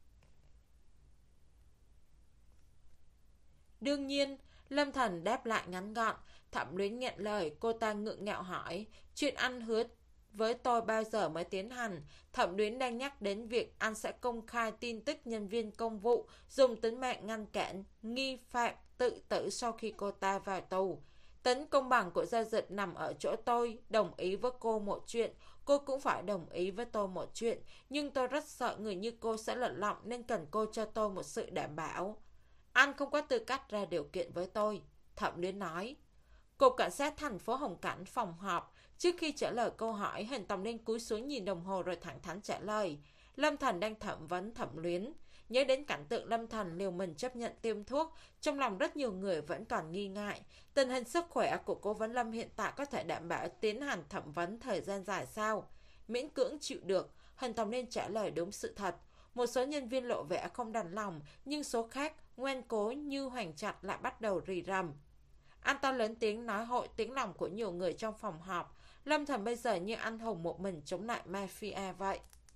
Đương nhiên, Lâm Thành đáp lại ngắn gọn. Thẩm Luyến nghẹn lời, cô ta ngượng ngạo hỏi. Chuyện anh hứa với tôi bao giờ mới tiến hành? Thẩm Luyến đang nhắc đến việc anh sẽ công khai tin tức nhân viên công vụ dùng tính mạng ngăn cản nghi phạm tự tử sau khi cô ta vào tù. Tính công bằng của giao dịch nằm ở chỗ tôi đồng ý với cô một chuyện, cô cũng phải đồng ý với tôi một chuyện. Nhưng tôi rất sợ người như cô sẽ lật lọng nên cần cô cho tôi một sự đảm bảo. Anh không có tư cách ra điều kiện với tôi, Thẩm Luyến nói. Cục cảnh sát thành phố Hồng Cảnh phòng họp. Trước khi trả lời câu hỏi, Hình Tòng Ninh cúi xuống nhìn đồng hồ rồi thẳng thắn trả lời. Lâm Thành đang thẩm vấn Thẩm Luyến. Nhớ đến cảnh tượng Lâm Thành liều mình chấp nhận tiêm thuốc, trong lòng rất nhiều người vẫn còn nghi ngại. Tình hình sức khỏe của cố vấn Lâm hiện tại có thể đảm bảo tiến hành thẩm vấn thời gian dài sao? Miễn cưỡng chịu được, Hình Tòng Ninh trả lời đúng sự thật. Một số nhân viên lộ vẻ không đành lòng, nhưng số khác, ngoan cố như Hoành Trạch lại bắt đầu rì rầm. Anh ta lớn tiếng nói hội tiếng lòng của nhiều người trong phòng họp. Lâm Thành bây giờ như anh hùng một mình chống lại mafia vậy.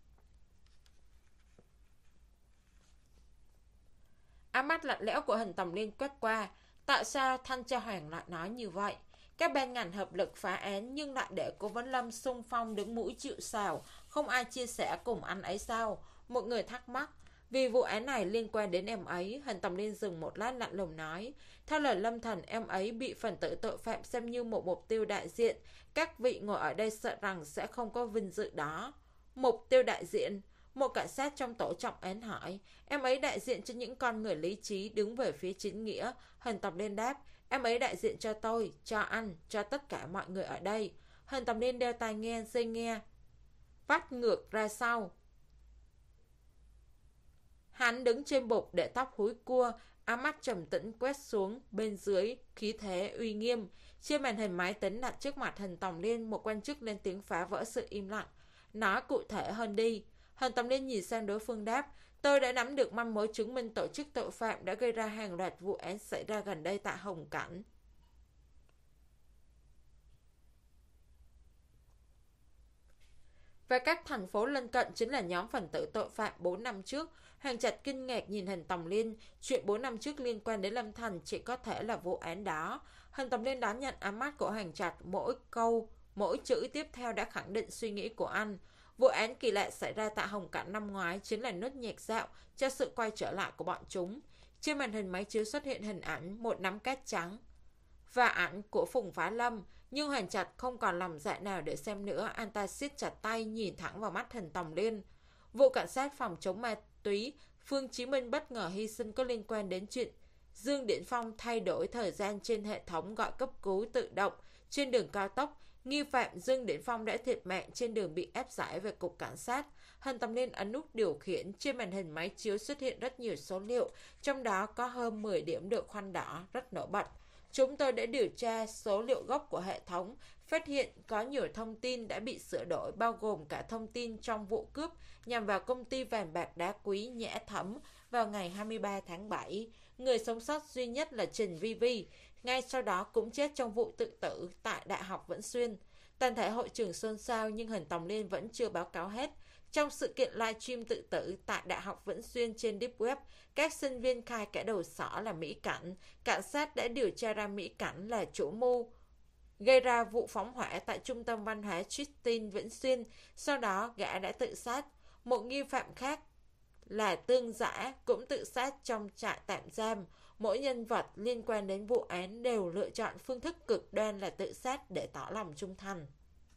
Ánh mắt lạnh lẽo của Hình Tòng Ninh quét qua. Tại sao Thanh Tra Hoàng lại nói như vậy? Các ban ngành hợp lực phá án nhưng lại để cố vấn Lâm xung phong đứng mũi chịu sào, không ai chia sẻ cùng anh ấy sao? Một người thắc mắc. Vì vụ án này liên quan đến em ấy, Hình Tòng Ninh dừng một lát lạnh lùng nói. Theo lời Lâm Thành, em ấy bị phần tử tội phạm xem như một mục tiêu đại diện. Các vị ngồi ở đây sợ rằng sẽ không có vinh dự đó. Mục tiêu đại diện? Một cảnh sát trong tổ trọng án hỏi. Em ấy đại diện cho những con người lý trí đứng về phía chính nghĩa. Hình Tòng Ninh đáp. Em ấy đại diện cho tôi, cho anh, cho tất cả mọi người ở đây. Hình Tòng Ninh đeo tai nghe, dây nghe vắt ngược ra sau. Hắn đứng trên bục để tóc húi cua, ám mắt trầm tĩnh quét xuống, bên dưới, khí thế uy nghiêm. Trên màn hình máy tính đặt trước mặt Hình Tòng Ninh, một quan chức lên tiếng phá vỡ sự im lặng. Nói cụ thể hơn đi. Hình Tòng Ninh nhìn sang đối phương đáp. Tôi đã nắm được manh mối chứng minh tổ chức tội phạm đã gây ra hàng loạt vụ án xảy ra gần đây tại Hồng Cảnh. Và các thành phố lân cận chính là nhóm phần tử tội phạm bốn năm trước. Hoàng Trạch kinh ngạc nhìn Hình Tòng Ninh. Chuyện bốn năm trước liên quan đến Lâm Thành chỉ có thể là vụ án đó. Hình Tòng Ninh đón nhận ánh mắt của Hoàng Trạch. Mỗi câu, mỗi chữ tiếp theo đã khẳng định suy nghĩ của anh. Vụ án kỳ lạ xảy ra tại Hồng Cảnh năm ngoái chính là nốt nhạc dạo cho sự quay trở lại của bọn chúng. Trên màn hình máy chiếu xuất hiện hình ảnh một nắm cát trắng và ảnh của Phùng Phá Lâm. Nhưng Hoàng Trạch không còn lòng dạ nào để xem nữa. Anh ta siết chặt tay nhìn thẳng vào mắt Hình Tòng Ninh. Vụ cảnh sát phòng chống ma túy Phương Chí Minh bất ngờ hy sinh có liên quan đến chuyện Dương Điển Phong thay đổi thời gian trên hệ thống gọi cấp cứu tự động trên đường cao tốc. Nghi phạm Dương Điển Phong đã thiệt mạng trên đường bị ép giải về cục cảnh sát. Hình Tòng Ninh ấn nút điều khiển. Trên màn hình máy chiếu xuất hiện rất nhiều số liệu, trong đó có hơn mười điểm được khoanh đỏ rất nổi bật. Chúng tôi đã điều tra số liệu gốc của hệ thống, phát hiện có nhiều thông tin đã bị sửa đổi, bao gồm cả thông tin trong vụ cướp nhằm vào công ty vàng bạc đá quý Nhã Thấm vào ngày hai mươi ba tháng bảy. Người sống sót duy nhất là Trình Vi Vi, ngay sau đó cũng chết trong vụ tự tử tại Đại học Vĩnh Xuyên. Toàn thể hội trường xôn xao nhưng Hình Tòng Ninh vẫn chưa báo cáo hết. Trong sự kiện livestream tự tử tại Đại học Vĩnh Xuyên trên Deep Web, các sinh viên khai kẻ đầu sỏ là Mỹ Cảnh. Cảnh sát đã điều tra ra Mỹ Cảnh là chủ mưu gây ra vụ phóng hỏa tại Trung tâm Văn hóa Tristin Vĩnh Xuyên. Sau đó, gã đã tự sát. Một nghi phạm khác là Tương Giã cũng tự sát trong trại tạm giam. Mỗi nhân vật liên quan đến vụ án đều lựa chọn phương thức cực đoan là tự sát để tỏ lòng trung thành.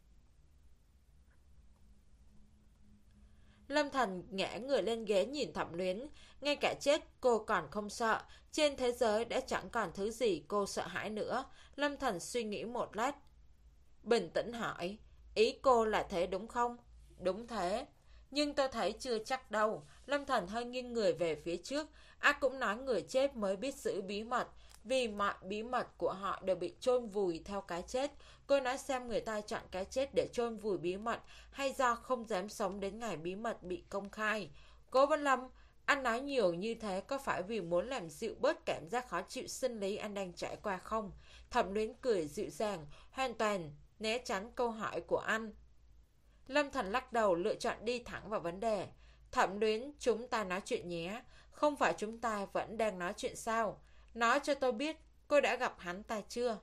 Lâm Thần ngã người lên ghế nhìn Thẩm Luyến. Ngay cả chết cô còn không sợ. Trên thế giới đã chẳng còn thứ gì cô sợ hãi nữa. Lâm Thần suy nghĩ một lát, bình tĩnh hỏi, ý cô là thế đúng không? Đúng thế. Nhưng tôi thấy chưa chắc đâu. Lâm Thần hơi nghiêng người về phía trước. Ác cũng nói người chết mới biết giữ bí mật. Vì mọi bí mật của họ đều bị chôn vùi theo cái chết. Cô nói xem người ta chọn cái chết để chôn vùi bí mật, hay do không dám sống đến ngày bí mật bị công khai. Cố Văn Lâm, anh nói nhiều như thế có phải vì muốn làm dịu bớt cảm giác khó chịu sinh lý anh đang trải qua không? Thẩm Luyến cười dịu dàng, hoàn toàn né tránh câu hỏi của anh. Lâm Thần lắc đầu, lựa chọn đi thẳng vào vấn đề. Thẩm Luyến, chúng ta nói chuyện nhé. Không phải chúng ta vẫn đang nói chuyện sao? Nói cho tôi biết, cô đã gặp hắn ta chưa?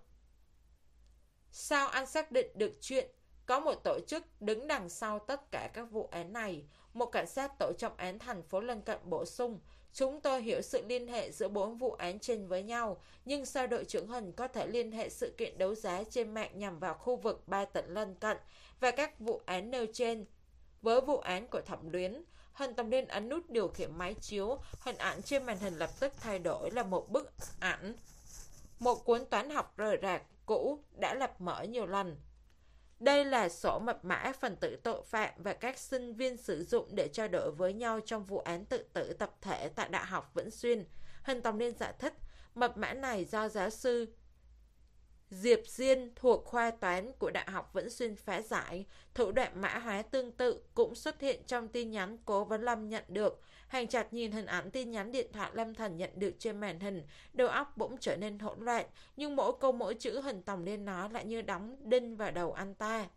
Sao anh xác định được chuyện có một tổ chức đứng đằng sau tất cả các vụ án này? Một cảnh sát tổ trọng án thành phố lân cận bổ sung, chúng tôi hiểu sự liên hệ giữa bốn vụ án trên với nhau, nhưng sao đội trưởng Hình có thể liên hệ sự kiện đấu giá trên mạng nhằm vào khu vực ba tỉnh lân cận và các vụ án nêu trên với vụ án của Thẩm Luyến? Hình Tầm Liên ấn nút điều khiển máy chiếu, hình ảnh trên màn hình lập tức thay đổi là một bức ảnh, một cuốn toán học rời rạc cũ đã lập mở nhiều lần. Đây là sổ mật mã phần tử tội phạm và các sinh viên sử dụng để trao đổi với nhau trong vụ án tự tử tập thể tại Đại học Vĩnh Xuyên. Hình Tòng Liên giải thích, mật mã này do giáo sư Diệp Diên thuộc khoa toán của Đại học Vĩnh Xuyên phá giải. Thủ đoạn mã hóa tương tự cũng xuất hiện trong tin nhắn Cố Vấn Lâm nhận được. Hành Trạch nhìn hình ảnh tin nhắn điện thoại Lâm Thần nhận được trên màn hình, đầu óc bỗng trở nên hỗn loạn, nhưng mỗi câu mỗi chữ Hình Tòng Liên nói lại như đóng đinh vào đầu anh ta.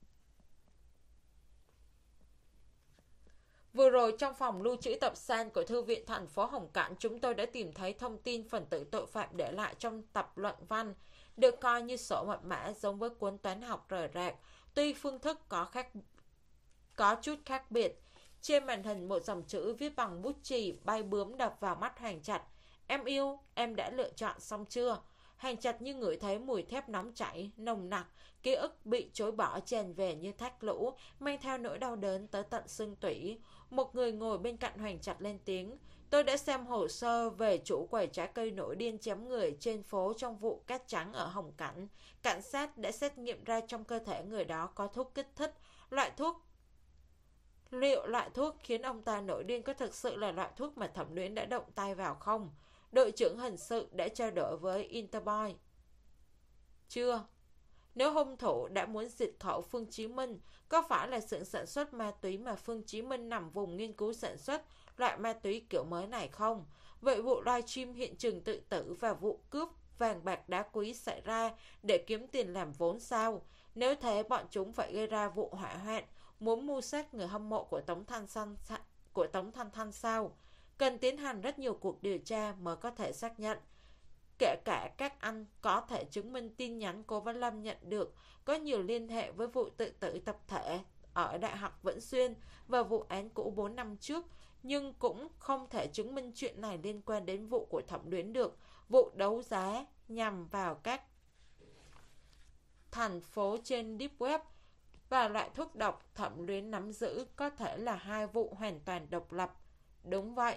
Vừa rồi trong phòng lưu trữ tập san của Thư viện thành phố Hồng Cảnh, chúng tôi đã tìm thấy thông tin phần tử tội phạm để lại trong tập luận văn, được coi như sổ mật mã giống với cuốn toán học rời rạc, tuy phương thức có khác có chút khác biệt. Trên màn hình một dòng chữ viết bằng bút chì bay bướm đập vào mắt Hành Trạch. Em yêu, em đã lựa chọn xong chưa? Hành Trạch như ngửi thấy mùi thép nóng chảy, nồng nặc, ký ức bị chối bỏ tràn về như thác lũ, mang theo nỗi đau đớn tới tận xương tủy. Một người ngồi bên cạnh Hoành Trạch lên tiếng, tôi đã xem hồ sơ về chủ quầy trái cây nổi điên chém người trên phố trong vụ cát trắng ở Hồng Cảnh. Cảnh sát đã xét nghiệm ra trong cơ thể người đó có thuốc kích thích, loại thuốc Liệu loại thuốc khiến ông ta nổi điên có thực sự là loại thuốc mà Thẩm Luyến đã động tay vào không? Đội trưởng hình sự đã trao đổi với Interpol chưa? Nếu hung thủ đã muốn diệt khẩu Phương Chí Minh, có phải là xưởng sản xuất ma túy mà Phương Chí Minh nằm vùng nghiên cứu sản xuất loại ma túy kiểu mới này không? Vậy vụ livestream hiện trường tự tử và vụ cướp vàng bạc đá quý xảy ra để kiếm tiền làm vốn sao? Nếu thế, bọn chúng phải gây ra vụ hỏa hoạn, muốn mưu sát người hâm mộ của Tống Thanh Thanh của Tống Thanh Thanh sao? Cần tiến hành rất nhiều cuộc điều tra mới có thể xác nhận. Kể cả các anh có thể chứng minh tin nhắn Cố Văn Lâm nhận được có nhiều liên hệ với vụ tự tử tập thể ở Đại học Vĩnh Xuyên và vụ án cũ bốn năm trước, nhưng cũng không thể chứng minh chuyện này liên quan đến vụ của Thẩm Luyến được. Vụ đấu giá nhằm vào các thành phố trên Deep Web và loại thuốc độc Thẩm Luyến nắm giữ có thể là hai vụ hoàn toàn độc lập. Đúng vậy.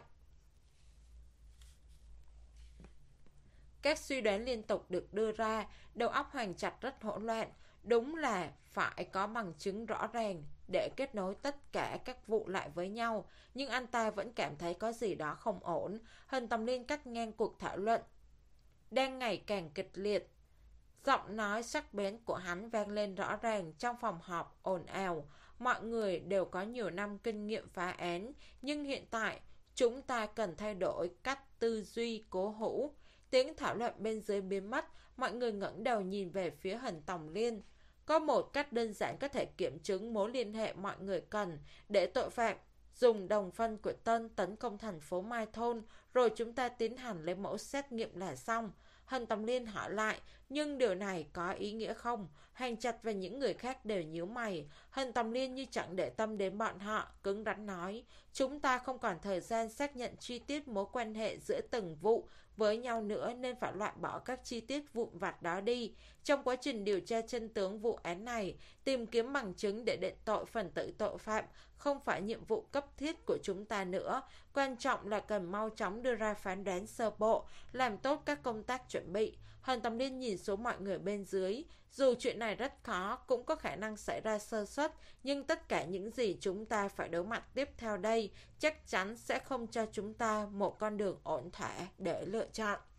Các suy đoán liên tục được đưa ra, đầu óc Hoành Trạch rất hỗn loạn. Đúng là phải có bằng chứng rõ ràng để kết nối tất cả các vụ lại với nhau, nhưng anh ta vẫn cảm thấy có gì đó không ổn. Hình Tầm Liên cắt ngang cuộc thảo luận đang ngày càng kịch liệt. Giọng nói sắc bén của hắn vang lên rõ ràng trong phòng họp ồn ào. Mọi người đều có nhiều năm kinh nghiệm phá án, nhưng hiện tại chúng ta cần thay đổi cách tư duy cố hữu. Tiếng thảo luận bên dưới biến mất, mọi người ngẩng đầu nhìn về phía Hình Tòng Liên. Có một cách đơn giản có thể kiểm chứng mối liên hệ mọi người cần để tội phạm dùng đồng phân của Tân tấn công thành phố Mai Thôn, rồi chúng ta tiến hành lấy mẫu xét nghiệm là xong. Hân Tầm Liên hỏi lại, nhưng điều này có ý nghĩa không? Hành Trạch và những người khác đều nhíu mày. Hân Tầm Liên như chẳng để tâm đến bọn họ, cứng rắn nói, chúng ta không còn thời gian xác nhận chi tiết mối quan hệ giữa từng vụ với nhau nữa nên phải loại bỏ các chi tiết vụn vặt đó đi. Trong quá trình điều tra chân tướng vụ án này, tìm kiếm bằng chứng để định tội phần tử tội phạm không phải nhiệm vụ cấp thiết của chúng ta nữa. Quan trọng là cần mau chóng đưa ra phán đoán sơ bộ, làm tốt các công tác chuẩn bị. Hân Tầm Liên nhìn xuống mọi người bên dưới. Dù chuyện này rất khó, cũng có khả năng xảy ra sơ suất, nhưng tất cả những gì chúng ta phải đối mặt tiếp theo đây chắc chắn sẽ không cho chúng ta một con đường ổn thỏa để lựa chọn.